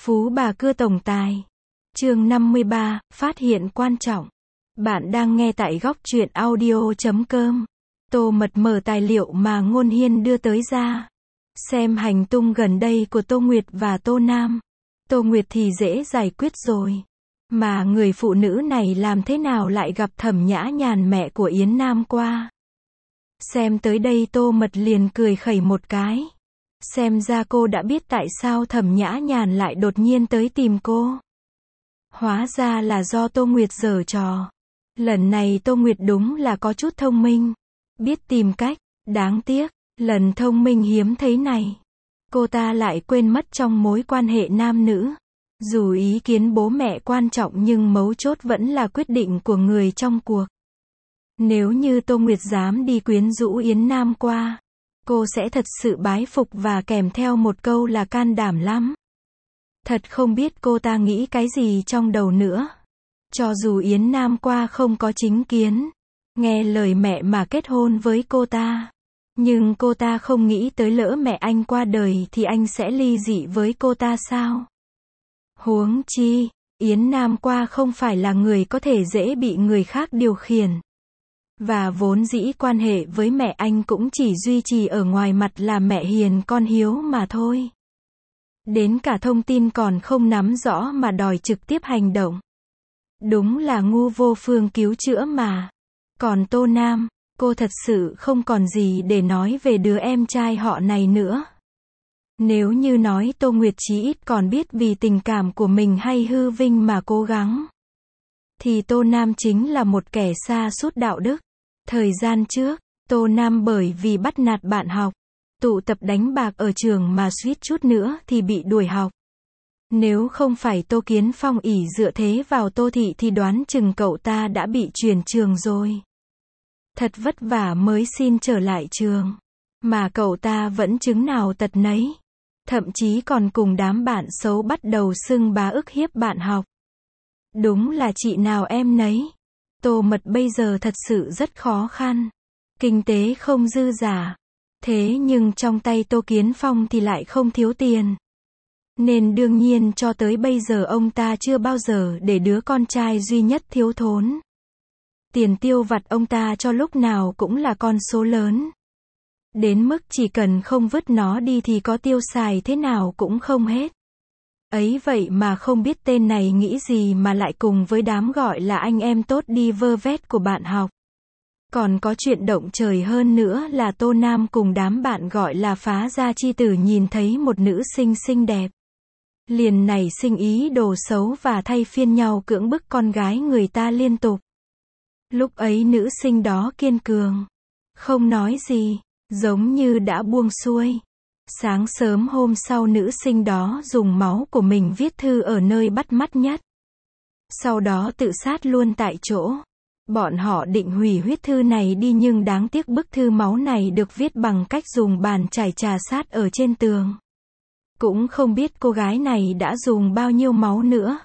Phú bà cưa tổng tài. Chương 53, phát hiện quan trọng. Bạn đang nghe tại góc truyện audio.com. Tô Mật mở tài liệu mà Ngôn Hiên đưa tới ra. Xem hành tung gần đây của Tô Nguyệt và Tô Nam. Tô Nguyệt thì dễ giải quyết rồi. Mà người phụ nữ này làm thế nào lại gặp Thẩm Nhã Nhàn mẹ của Yến Nam qua. Xem tới đây Tô Mật liền cười khẩy một cái. Xem ra cô đã biết tại sao Thẩm Nhã Nhàn lại đột nhiên tới tìm cô. Hóa ra là do Tô Nguyệt giở trò. Lần này Tô Nguyệt đúng là có chút thông minh. Biết tìm cách, đáng tiếc, lần thông minh hiếm thấy này. Cô ta lại quên mất trong mối quan hệ nam nữ. Dù ý kiến bố mẹ quan trọng nhưng mấu chốt vẫn là quyết định của người trong cuộc. Nếu như Tô Nguyệt dám đi quyến rũ Yến Nam qua, cô sẽ thật sự bái phục và kèm theo một câu là can đảm lắm. Thật không biết cô ta nghĩ cái gì trong đầu nữa. Cho dù Yến Nam qua không có chính kiến, nghe lời mẹ mà kết hôn với cô ta. Nhưng cô ta không nghĩ tới lỡ mẹ anh qua đời thì anh sẽ ly dị với cô ta sao? Huống chi, Yến Nam qua không phải là người có thể dễ bị người khác điều khiển. Và vốn dĩ quan hệ với mẹ anh cũng chỉ duy trì ở ngoài mặt là mẹ hiền con hiếu mà thôi. Đến cả thông tin còn không nắm rõ mà đòi trực tiếp hành động. Đúng là ngu vô phương cứu chữa mà. Còn Tô Nam, cô thật sự không còn gì để nói về đứa em trai họ này nữa. Nếu như nói Tô Nguyệt chí ít còn biết vì tình cảm của mình hay hư vinh mà cố gắng, thì Tô Nam chính là một kẻ sa sút đạo đức. Thời gian trước, Tô Nam bởi vì bắt nạt bạn học, tụ tập đánh bạc ở trường mà suýt chút nữa thì bị đuổi học. Nếu không phải Tô Kiến Phong ỷ dựa thế vào Tô Thị thì đoán chừng cậu ta đã bị chuyển trường rồi. Thật vất vả mới xin trở lại trường. Mà cậu ta vẫn chứng nào tật nấy. Thậm chí còn cùng đám bạn xấu bắt đầu xưng bá ức hiếp bạn học. Đúng là chị nào em nấy. Tô Mật bây giờ thật sự rất khó khăn. Kinh tế không dư giả. Thế nhưng trong tay Tô Kiến Phong thì lại không thiếu tiền. Nên đương nhiên cho tới bây giờ ông ta chưa bao giờ để đứa con trai duy nhất thiếu thốn. Tiền tiêu vặt ông ta cho lúc nào cũng là con số lớn. Đến mức chỉ cần không vứt nó đi thì có tiêu xài thế nào cũng không hết. Ấy vậy mà không biết tên này nghĩ gì mà lại cùng với đám gọi là anh em tốt đi vơ vét của bạn học. Còn có chuyện động trời hơn nữa là Tô Nam cùng đám bạn gọi là phá gia chi tử nhìn thấy một nữ sinh xinh đẹp. Liền nảy sinh ý đồ xấu và thay phiên nhau cưỡng bức con gái người ta liên tục. Lúc ấy nữ sinh đó kiên cường, không nói gì, giống như đã buông xuôi. Sáng sớm hôm sau nữ sinh đó dùng máu của mình viết thư ở nơi bắt mắt nhất. Sau đó tự sát luôn tại chỗ. Bọn họ định hủy huyết thư này đi nhưng đáng tiếc bức thư máu này được viết bằng cách dùng bàn chải trà sát ở trên tường. Cũng không biết cô gái này đã dùng bao nhiêu máu nữa.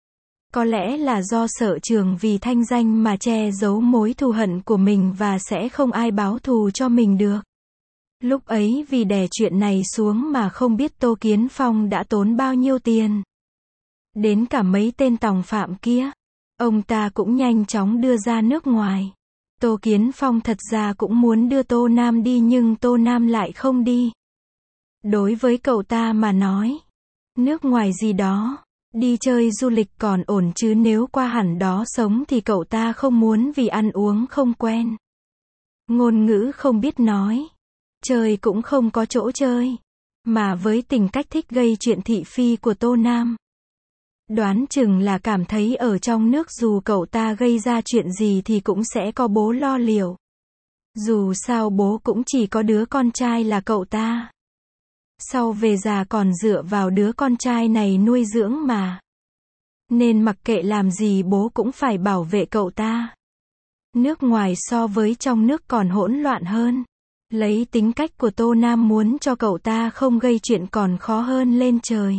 Có lẽ là do sợ trường vì thanh danh mà che giấu mối thù hận của mình và sẽ không ai báo thù cho mình được. Lúc ấy vì đè chuyện này xuống mà không biết Tô Kiến Phong đã tốn bao nhiêu tiền. Đến cả mấy tên tòng phạm kia, ông ta cũng nhanh chóng đưa ra nước ngoài. Tô Kiến Phong thật ra cũng muốn đưa Tô Nam đi nhưng Tô Nam lại không đi. Đối với cậu ta mà nói, nước ngoài gì đó, đi chơi du lịch còn ổn chứ nếu qua hẳn đó sống thì cậu ta không muốn vì ăn uống không quen. Ngôn ngữ không biết nói. Chơi cũng không có chỗ chơi. Mà với tính cách thích gây chuyện thị phi của Tô Nam, đoán chừng là cảm thấy ở trong nước dù cậu ta gây ra chuyện gì thì cũng sẽ có bố lo liệu. Dù sao bố cũng chỉ có đứa con trai là cậu ta. Sau về già còn dựa vào đứa con trai này nuôi dưỡng mà. Nên mặc kệ làm gì bố cũng phải bảo vệ cậu ta. Nước ngoài so với trong nước còn hỗn loạn hơn. Lấy tính cách của Tô Nam muốn cho cậu ta không gây chuyện còn khó hơn lên trời.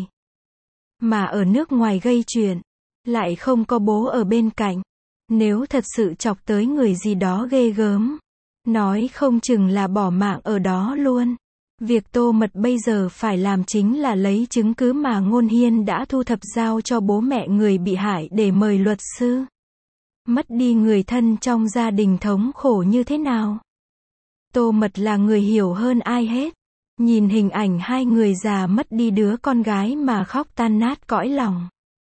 Mà ở nước ngoài gây chuyện, lại không có bố ở bên cạnh. Nếu thật sự chọc tới người gì đó ghê gớm, nói không chừng là bỏ mạng ở đó luôn. Việc Tô Mật bây giờ phải làm chính là lấy chứng cứ mà Ngôn Hiên đã thu thập giao cho bố mẹ người bị hại để mời luật sư. Mất đi người thân trong gia đình thống khổ như thế nào? Tô Mật là người hiểu hơn ai hết. Nhìn hình ảnh hai người già mất đi đứa con gái mà khóc tan nát cõi lòng.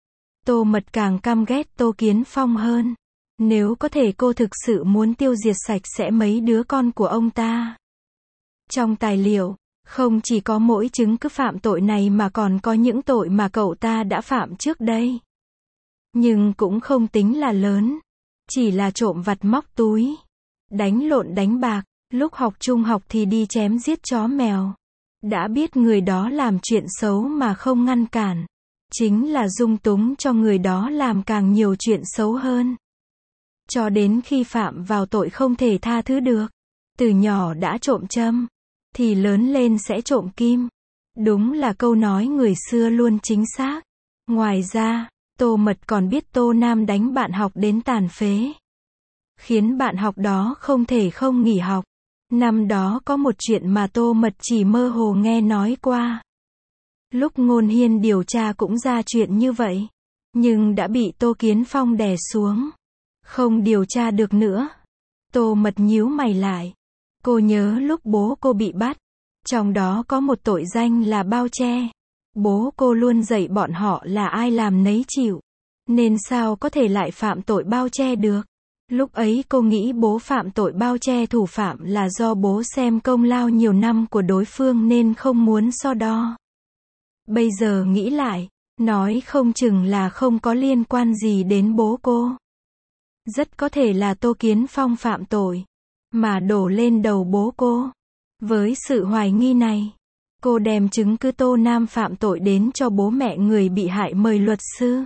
Tô Mật càng căm ghét Tô Kiến Phong hơn. Nếu có thể cô thực sự muốn tiêu diệt sạch sẽ mấy đứa con của ông ta. Trong tài liệu, không chỉ có mỗi chứng cứ phạm tội này mà còn có những tội mà cậu ta đã phạm trước đây. Nhưng cũng không tính là lớn. Chỉ là trộm vặt móc túi, đánh lộn đánh bạc, lúc học trung học thì đi chém giết chó mèo. Đã biết người đó làm chuyện xấu mà không ngăn cản. Chính là dung túng cho người đó làm càng nhiều chuyện xấu hơn. Cho đến khi phạm vào tội không thể tha thứ được. Từ nhỏ đã trộm châm, thì lớn lên sẽ trộm kim. Đúng là câu nói người xưa luôn chính xác. Ngoài ra, Tô Mật còn biết Tô Nam đánh bạn học đến tàn phế. Khiến bạn học đó không thể không nghỉ học. Năm đó có một chuyện mà Tô Mật chỉ mơ hồ nghe nói qua. Lúc Ngôn Hiên điều tra cũng ra chuyện như vậy. Nhưng đã bị Tô Kiến Phong đè xuống. Không điều tra được nữa. Tô Mật nhíu mày lại. Cô nhớ lúc bố cô bị bắt. Trong đó có một tội danh là bao che. Bố cô luôn dạy bọn họ là ai làm nấy chịu. Nên sao có thể lại phạm tội bao che được? Lúc ấy cô nghĩ bố phạm tội bao che thủ phạm là do bố xem công lao nhiều năm của đối phương nên không muốn so đo. Bây giờ nghĩ lại, nói không chừng là không có liên quan gì đến bố cô. Rất có thể là Tô Kiến Phong phạm tội, mà đổ lên đầu bố cô. Với sự hoài nghi này, cô đem chứng cứ Tô Nam phạm tội đến cho bố mẹ người bị hại mời luật sư.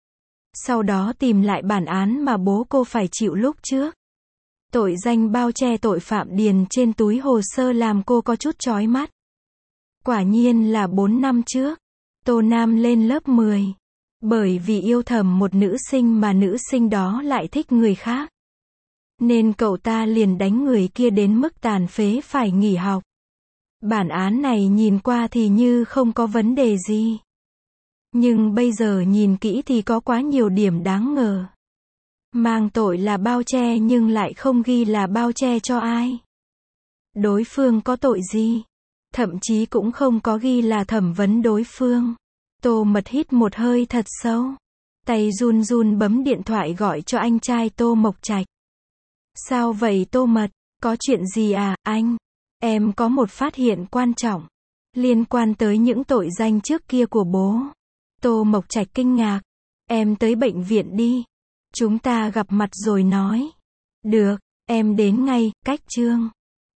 Sau đó tìm lại bản án mà bố cô phải chịu lúc trước. Tội danh bao che tội phạm điền trên túi hồ sơ làm cô có chút chói mắt. Quả nhiên là 4 năm trước, Tô Nam lên lớp 10. Bởi vì yêu thầm một nữ sinh mà nữ sinh đó lại thích người khác. Nên cậu ta liền đánh người kia đến mức tàn phế phải nghỉ học. Bản án này nhìn qua thì như không có vấn đề gì. Nhưng bây giờ nhìn kỹ thì có quá nhiều điểm đáng ngờ. Mang tội là bao che nhưng lại không ghi là bao che cho ai. Đối phương có tội gì? Thậm chí cũng không có ghi là thẩm vấn đối phương. Tô Mật hít một hơi thật sâu. Tay run run bấm điện thoại gọi cho anh trai Tô Mộc Trạch. Sao vậy Tô Mật? Có chuyện gì à, anh? Em có một phát hiện quan trọng. Liên quan tới những tội danh trước kia của bố. Tô Mộc Trạch kinh ngạc. Em tới bệnh viện đi. Chúng ta gặp mặt rồi nói. Được, em đến ngay, cách Trương.